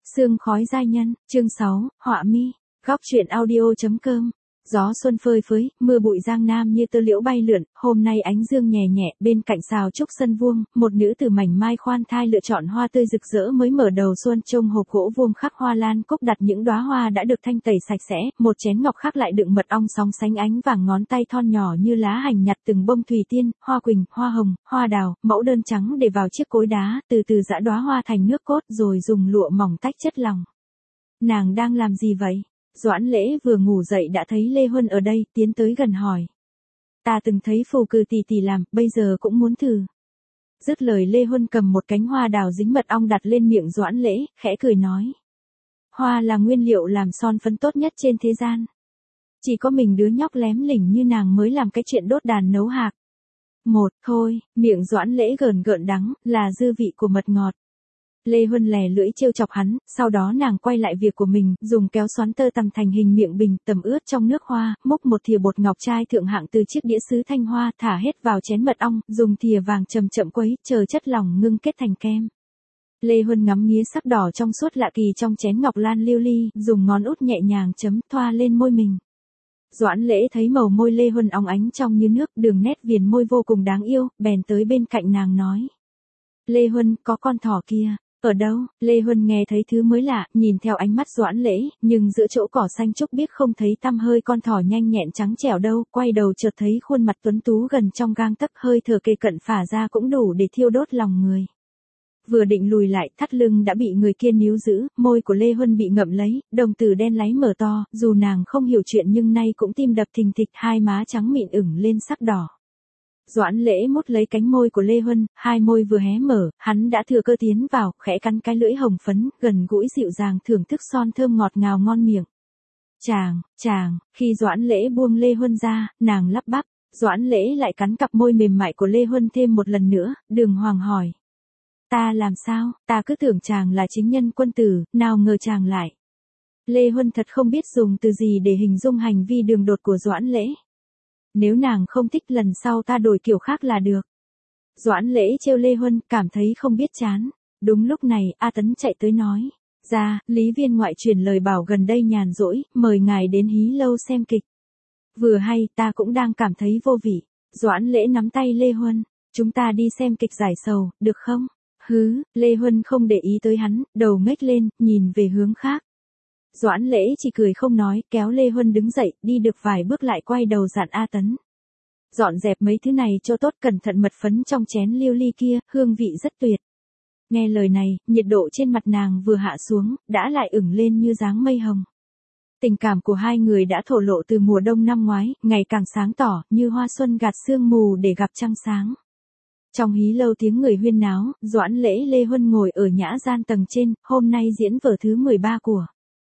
Sương khói giai nhân, chương 6, họa mi, góc truyện audio.com. Gió xuân phơi phới, mưa bụi giang nam như tơ liễu bay lượn, hôm nay ánh dương nhẹ nhẹ, bên cạnh sào trúc sân vuông, một nữ tử mảnh mai khoan thai lựa chọn hoa tươi rực rỡ mới mở đầu xuân, trong hộp gỗ vuông khắc hoa lan cúc đặt những đóa hoa đã được thanh tẩy sạch sẽ, một chén ngọc khác lại đựng mật ong sóng sánh ánh vàng, ngón tay thon nhỏ như lá hành nhặt từng bông thủy tiên, hoa quỳnh, hoa hồng, hoa đào, mẫu đơn trắng để vào chiếc cối đá, từ từ giã đóa hoa thành nước cốt rồi dùng lụa mỏng tách chất lòng. Nàng đang làm gì vậy? Doãn Lễ vừa ngủ dậy đã thấy Lê Huân ở đây, tiến tới gần hỏi. Ta từng thấy phù cừ tỷ tỷ làm, bây giờ cũng muốn thử. Dứt lời Lê Huân cầm một cánh hoa đào dính mật ong đặt lên miệng Doãn Lễ, khẽ cười nói. Hoa là nguyên liệu làm son phấn tốt nhất trên thế gian. Chỉ có mình đứa nhóc lém lỉnh như nàng mới làm cái chuyện đốt đàn nấu hạc. Một, thôi, miệng Doãn Lễ gờn gợn đắng, là dư vị của mật ngọt. Lê Huân lè lưỡi trêu chọc hắn, sau đó nàng quay lại việc của mình, dùng kéo xoắn tơ tằm thành hình miệng bình, tầm ướt trong nước hoa, múc một thìa bột ngọc trai thượng hạng từ chiếc đĩa sứ thanh hoa, thả hết vào chén mật ong, dùng thìa vàng chậm chậm quấy, chờ chất lỏng ngưng kết thành kem. Lê Huân ngắm nghía sắc đỏ trong suốt lạ kỳ trong chén ngọc lan lưu ly, dùng ngón út nhẹ nhàng chấm thoa lên môi mình. Doãn Lễ thấy màu môi Lê Huân óng ánh trong như nước, đường nét viền môi vô cùng đáng yêu, bèn tới bên cạnh nàng nói. Lê Huân, có con thỏ kia. Ở đâu? Lê Huân nghe thấy thứ mới lạ, nhìn theo ánh mắt Doãn Lễ, nhưng giữa chỗ cỏ xanh trúc biếc không thấy tăm hơi con thỏ nhanh nhẹn trắng trẻo đâu, quay đầu chợt thấy khuôn mặt tuấn tú gần trong gang tấc, hơi thở kề cận phả ra cũng đủ để thiêu đốt lòng người. Vừa định lùi lại, thắt lưng đã bị người kia níu giữ, môi của Lê Huân bị ngậm lấy, đồng tử đen láy mở to, dù nàng không hiểu chuyện nhưng nay cũng tim đập thình thịch, hai má trắng mịn ửng lên sắc đỏ. Doãn Lễ mút lấy cánh môi của Lê Huân, hai môi vừa hé mở, hắn đã thừa cơ tiến vào, khẽ cắn cái lưỡi hồng phấn, gần gũi dịu dàng thưởng thức son thơm ngọt ngào ngon miệng. Chàng, khi Doãn Lễ buông Lê Huân ra, nàng lắp bắp, Doãn Lễ lại cắn cặp môi mềm mại của Lê Huân thêm một lần nữa, Đường Hoàng hỏi. Ta làm sao, ta cứ tưởng chàng là chính nhân quân tử, nào ngờ chàng lại. Lê Huân thật không biết dùng từ gì để hình dung hành vi đường đột của Doãn Lễ. Nếu nàng không thích lần sau ta đổi kiểu khác là được. Doãn Lễ trêu Lê Huân, cảm thấy không biết chán. Đúng lúc này, A Tấn chạy tới nói. Ra, Lý Viên ngoại truyền lời bảo gần đây nhàn rỗi, mời ngài đến hí lâu xem kịch. Vừa hay, ta cũng đang cảm thấy vô vị. Doãn Lễ nắm tay Lê Huân. Chúng ta đi xem kịch giải sầu, được không? Hứ, Lê Huân không để ý tới hắn, đầu ngếch lên, nhìn về hướng khác. Doãn Lễ chỉ cười không nói, kéo Lê Huân đứng dậy, đi được vài bước lại quay đầu dặn A Tấn. Dọn dẹp mấy thứ này cho tốt, cẩn thận mật phấn trong chén lưu ly kia, hương vị rất tuyệt. Nghe lời này, nhiệt độ trên mặt nàng vừa hạ xuống, đã lại ửng lên như dáng mây hồng. Tình cảm của hai người đã thổ lộ từ mùa đông năm ngoái, ngày càng sáng tỏ, như hoa xuân gạt sương mù để gặp trăng sáng. Trong hí lâu tiếng người huyên náo, Doãn Lễ Lê Huân ngồi ở nhã gian tầng trên, hôm nay diễn vở thứ 13 của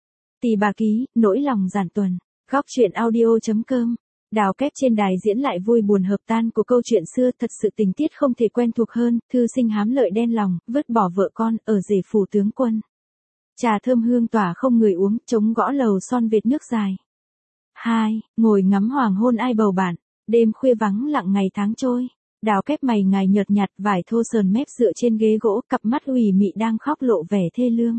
Tỳ Bà Ký, nỗi lòng giản tuần. Góc truyện audio.com. Đào kép trên đài diễn lại vui buồn hợp tan của câu chuyện xưa, thật sự tình tiết không thể quen thuộc hơn, thư sinh hám lợi đen lòng, vứt bỏ vợ con, ở rể phủ tướng quân. Trà thơm hương tỏa không người uống, chống gõ lầu son vệt nước dài. 2. Ngồi ngắm hoàng hôn ai bầu bạn, đêm khuya vắng lặng ngày tháng trôi. Đào kép mày ngài nhợt nhạt, vải thô sờn mép dựa trên ghế gỗ, cặp mắt ủy mị đang khóc lộ vẻ thê lương.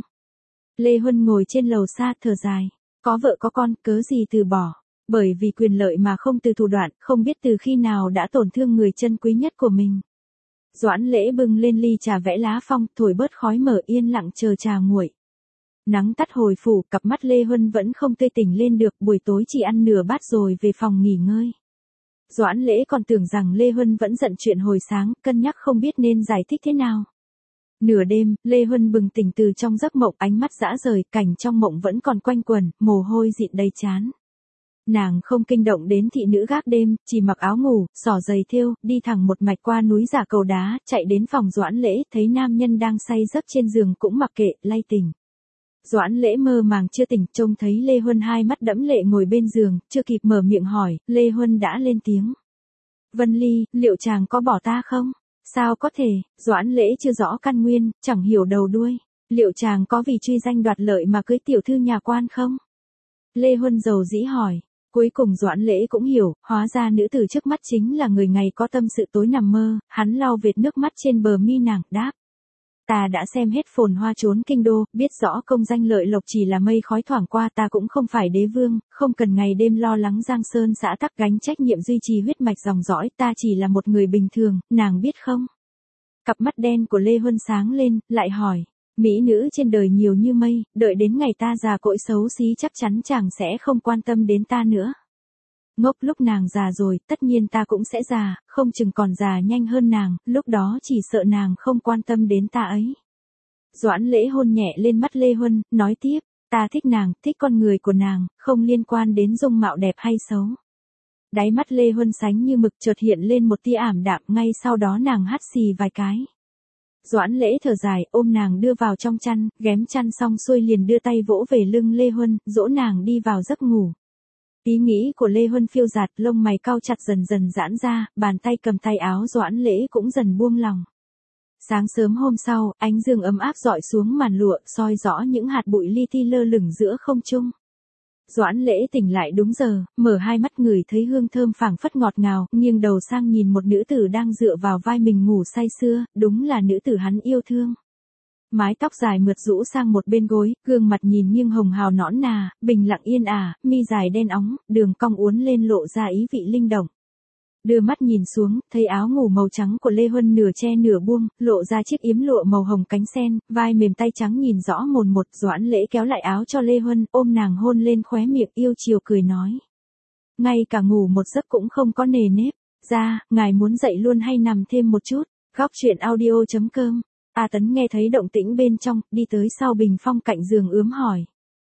Lê Huân ngồi trên lầu xa thở dài. Có vợ có con, cớ gì từ bỏ. Bởi vì quyền lợi mà không từ thủ đoạn, không biết từ khi nào đã tổn thương người chân quý nhất của mình. Doãn Lễ bưng lên ly trà vẽ lá phong, thổi bớt khói mở yên lặng chờ trà nguội. Nắng tắt hồi phủ, cặp mắt Lê Huân vẫn không tươi tỉnh lên được, buổi tối chỉ ăn nửa bát rồi về phòng nghỉ ngơi. Doãn Lễ còn tưởng rằng Lê Huân vẫn giận chuyện hồi sáng, cân nhắc không biết nên giải thích thế nào. Nửa đêm, Lê Huân bừng tỉnh từ trong giấc mộng, ánh mắt dã rời, cảnh trong mộng vẫn còn quanh quẩn, mồ hôi dịn đầy trán. Nàng không kinh động đến thị nữ gác đêm, chỉ mặc áo ngủ, xỏ giày thêu, đi thẳng một mạch qua núi giả cầu đá, chạy đến phòng Doãn Lễ, thấy nam nhân đang say giấc trên giường cũng mặc kệ, lay tỉnh. Doãn Lễ mơ màng chưa tỉnh, trông thấy Lê Huân hai mắt đẫm lệ ngồi bên giường, chưa kịp mở miệng hỏi, Lê Huân đã lên tiếng. Vân Ly, liệu chàng có bỏ ta không? Sao có thể? Doãn Lễ chưa rõ căn nguyên, chẳng hiểu đầu đuôi. Liệu chàng có vì truy danh đoạt lợi mà cưới tiểu thư nhà quan không? Lê Huân dầu dĩ hỏi. Cuối cùng Doãn Lễ cũng hiểu, hóa ra nữ tử trước mắt chính là người ngày có tâm sự tối nằm mơ, hắn lau vệt nước mắt trên bờ mi nàng, đáp. ta đã xem hết phồn hoa trốn kinh đô, biết rõ công danh lợi lộc chỉ là mây khói thoảng qua, ta cũng không phải đế vương, không cần ngày đêm lo lắng giang sơn xã tắc gánh trách nhiệm duy trì huyết mạch dòng dõi, ta chỉ là một người bình thường, nàng biết không? Cặp mắt đen của Lê Huân sáng lên, lại hỏi, mỹ nữ trên đời nhiều như mây, đợi đến ngày ta già cỗi xấu xí chắc chắn chàng sẽ không quan tâm đến ta nữa. Ngốc, lúc nàng già rồi, tất nhiên ta cũng sẽ già, không chừng còn già nhanh hơn nàng, lúc đó chỉ sợ nàng không quan tâm đến ta ấy. Doãn Lễ hôn nhẹ lên mắt Lê Huân, nói tiếp, ta thích nàng, thích con người của nàng, không liên quan đến dung mạo đẹp hay xấu. Đáy mắt Lê Huân sánh như mực, chợt hiện lên một tia ảm đạm, ngay sau đó nàng hắt xì vài cái. Doãn Lễ thở dài, ôm nàng đưa vào trong chăn, ghém chăn xong xuôi liền đưa tay vỗ về lưng Lê Huân, dỗ nàng đi vào giấc ngủ. Ý nghĩ của Lê Huân phiêu dạt, lông mày cau chặt dần dần giãn ra, bàn tay cầm tay áo Doãn Lễ cũng dần buông lòng. Sáng sớm hôm sau, ánh dương ấm áp rọi xuống màn lụa, soi rõ những hạt bụi li ti lơ lửng giữa không trung. Doãn Lễ tỉnh lại đúng giờ, mở hai mắt ngửi thấy hương thơm phảng phất ngọt ngào, nghiêng đầu sang nhìn một nữ tử đang dựa vào vai mình ngủ say sưa, đúng là nữ tử hắn yêu thương. Mái tóc dài mượt rũ sang một bên gối, gương mặt nhìn nghiêng hồng hào nõn nà, bình lặng yên ả, mi dài đen óng, đường cong uốn lên lộ ra ý vị linh động. Đưa mắt nhìn xuống, thấy áo ngủ màu trắng của Lê Huân nửa che nửa buông, lộ ra chiếc yếm lụa màu hồng cánh sen, vai mềm tay trắng nhìn rõ mồn một. Doãn Lễ kéo lại áo cho Lê Huân, ôm nàng hôn lên khóe miệng, yêu chiều cười nói. Ngay cả ngủ một giấc cũng không có nề nếp, ra, ngài muốn dậy luôn hay nằm thêm một chút, góc truyện audio.com. A Tấn nghe thấy động tĩnh bên trong, đi tới sau bình phong cạnh giường ướm hỏi.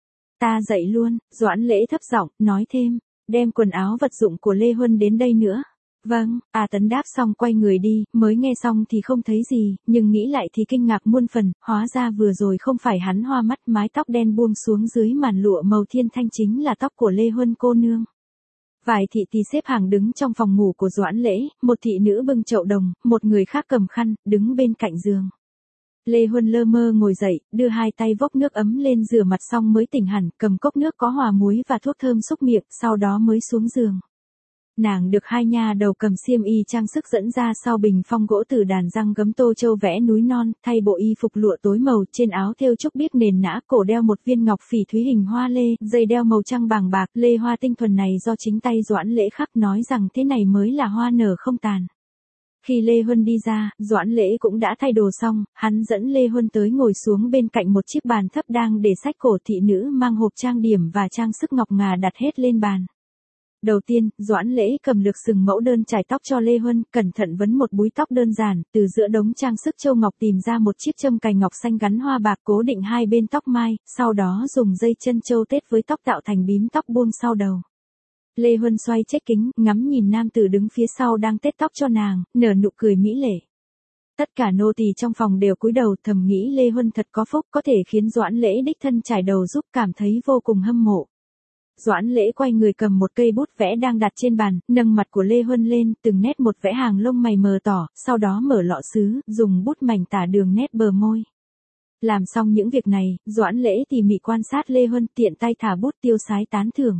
Ta dậy luôn, Doãn Lễ thấp giọng, nói thêm, đem quần áo vật dụng của Lê Huân đến đây nữa. Vâng, A Tấn đáp xong quay người đi, mới nghe xong thì không thấy gì, nhưng nghĩ lại thì kinh ngạc muôn phần, hóa ra vừa rồi không phải hắn hoa mắt, mái tóc đen buông xuống dưới màn lụa màu thiên thanh chính là tóc của Lê Huân cô nương. Vài thị tỳ xếp hàng đứng trong phòng ngủ của Doãn Lễ, một thị nữ bưng chậu đồng, một người khác cầm khăn, đứng bên cạnh giường. Lê Huân lơ mơ ngồi dậy, đưa hai tay vốc nước ấm lên rửa mặt xong mới tỉnh hẳn, cầm cốc nước có hòa muối và thuốc thơm xúc miệng, sau đó mới xuống giường. Nàng được hai nha đầu cầm xiêm y trang sức dẫn ra sau bình phong gỗ từ đàn răng gấm tô châu vẽ núi non, thay bộ y phục lụa tối màu, trên áo thêu trúc biếc nền nã, cổ đeo một viên ngọc phỉ thúy hình hoa lê, dây đeo màu trăng bàng bạc, lê hoa tinh thuần này do chính tay Doãn Lễ khắc, nói rằng thế này mới là hoa nở không tàn. Khi Lê Huân đi ra, Doãn Lễ cũng đã thay đồ xong, hắn dẫn Lê Huân tới ngồi xuống bên cạnh một chiếc bàn thấp đang để sách cổ, thị nữ mang hộp trang điểm và trang sức ngọc ngà đặt hết lên bàn. Đầu tiên, Doãn Lễ cầm lược sừng mẫu đơn trải tóc cho Lê Huân, cẩn thận vấn một búi tóc đơn giản, từ giữa đống trang sức châu ngọc tìm ra một chiếc châm cài ngọc xanh gắn hoa bạc cố định hai bên tóc mai, sau đó dùng dây chân châu tết với tóc tạo thành bím tóc buông sau đầu. Lê Huân xoay chiếc kính, ngắm nhìn nam tử đứng phía sau đang tết tóc cho nàng, nở nụ cười mỹ lệ. Tất cả nô tỳ trong phòng đều cúi đầu, thầm nghĩ Lê Huân thật có phúc, có thể khiến Doãn Lễ đích thân trải đầu giúp, cảm thấy vô cùng hâm mộ. Doãn Lễ quay người cầm một cây bút vẽ đang đặt trên bàn, nâng mặt của Lê Huân lên, từng nét một vẽ hàng lông mày mờ tỏ, sau đó mở lọ sứ, dùng bút mảnh tả đường nét bờ môi. Làm xong những việc này, Doãn Lễ tỉ mỉ quan sát Lê Huân, tiện tay thả bút tiêu sái tán thưởng.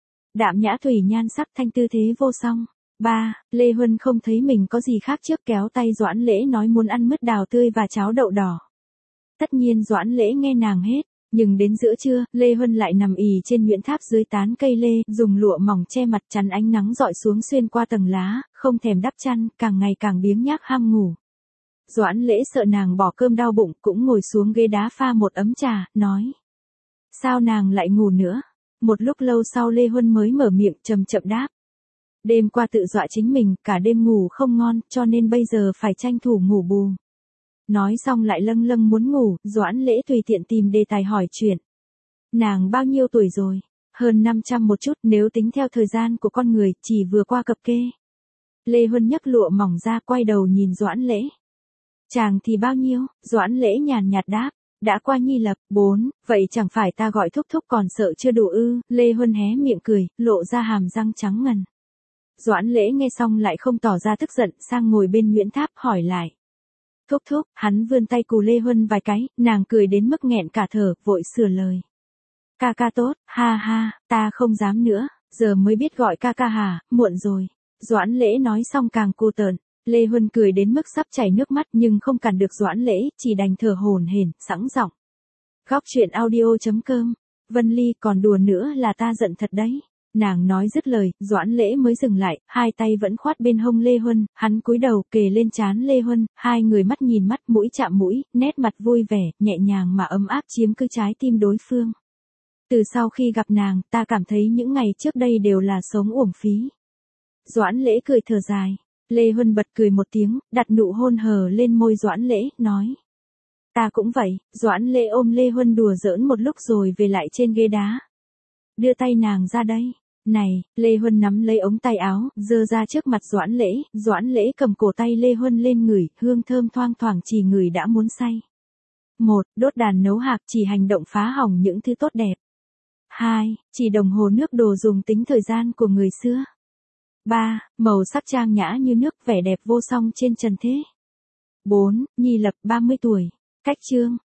Đạm nhã thủy nhan sắc, thanh tư thế vô song. 3. Lê Huân không thấy mình có gì khác trước, kéo tay Doãn Lễ nói muốn ăn mứt đào tươi và cháo đậu đỏ. Tất nhiên Doãn Lễ nghe nàng hết. Nhưng đến giữa trưa, Lê Huân lại nằm ì trên nhuyễn tháp dưới tán cây lê, dùng lụa mỏng che mặt chắn ánh nắng rọi xuống xuyên qua tầng lá, không thèm đắp chăn, càng ngày càng biếng nhác ham ngủ. Doãn Lễ sợ nàng bỏ cơm đau bụng, cũng ngồi xuống ghế đá pha một ấm trà, nói. Sao nàng lại ngủ nữa? Một lúc lâu sau Lê Huân mới mở miệng chậm chậm đáp. Đêm qua tự dọa chính mình, cả đêm ngủ không ngon, cho nên bây giờ phải tranh thủ ngủ bù. Nói xong lại lâng lâng muốn ngủ, Doãn Lễ tùy tiện tìm đề tài hỏi chuyện. Nàng bao nhiêu tuổi rồi? Hơn 500 một chút, nếu tính theo thời gian của con người, chỉ vừa qua cập kê. Lê Huân nhấc lụa mỏng ra, quay đầu nhìn Doãn Lễ. Chàng thì bao nhiêu? Doãn Lễ nhàn nhạt đáp. Đã qua nhi lập, 4, vậy chẳng phải ta gọi thúc thúc còn sợ chưa đủ ư? Lê Huân hé miệng cười, lộ ra hàm răng trắng ngần. Doãn Lễ nghe xong lại không tỏ ra tức giận, sang ngồi bên nhuyễn tháp hỏi lại. Thúc thúc, hắn vươn tay cù Lê Huân vài cái, nàng cười đến mức nghẹn cả thở, vội sửa lời. Ca ca tốt, ha ha, ta không dám nữa, giờ mới biết gọi ca ca hả, muộn rồi. Doãn Lễ nói xong càng cô tợn. Lê Huân cười đến mức sắp chảy nước mắt nhưng không cản được Doãn Lễ, chỉ đành thở hổn hển, sẵn giọng. Góc chuyện audio.com. Vân Ly, còn đùa nữa là ta giận thật đấy. Nàng nói dứt lời, Doãn Lễ mới dừng lại, hai tay vẫn khoát bên hông Lê Huân, hắn cúi đầu kề lên trán Lê Huân, hai người mắt nhìn mắt, mũi chạm mũi, nét mặt vui vẻ, nhẹ nhàng mà ấm áp chiếm cứ trái tim đối phương. Từ sau khi gặp nàng, ta cảm thấy những ngày trước đây đều là sống uổng phí. Doãn Lễ cười thở dài. Lê Huân bật cười một tiếng, đặt nụ hôn hờ lên môi Doãn Lễ, nói. Ta cũng vậy. Doãn Lễ ôm Lê Huân đùa giỡn một lúc rồi về lại trên ghế đá. Đưa tay nàng ra đây. Này, Lê Huân nắm lấy ống tay áo, giơ ra trước mặt Doãn Lễ cầm cổ tay Lê Huân lên ngửi, hương thơm thoang thoảng chỉ ngửi đã muốn say. 1. Đốt đàn nấu hạc chỉ hành động phá hỏng những thứ tốt đẹp. 2. Chỉ đồng hồ nước đồ dùng tính thời gian của người xưa. 3. Màu sắc trang nhã như nước, vẻ đẹp vô song trên trần thế. 4. Nhi lập 30 tuổi. Cách chương.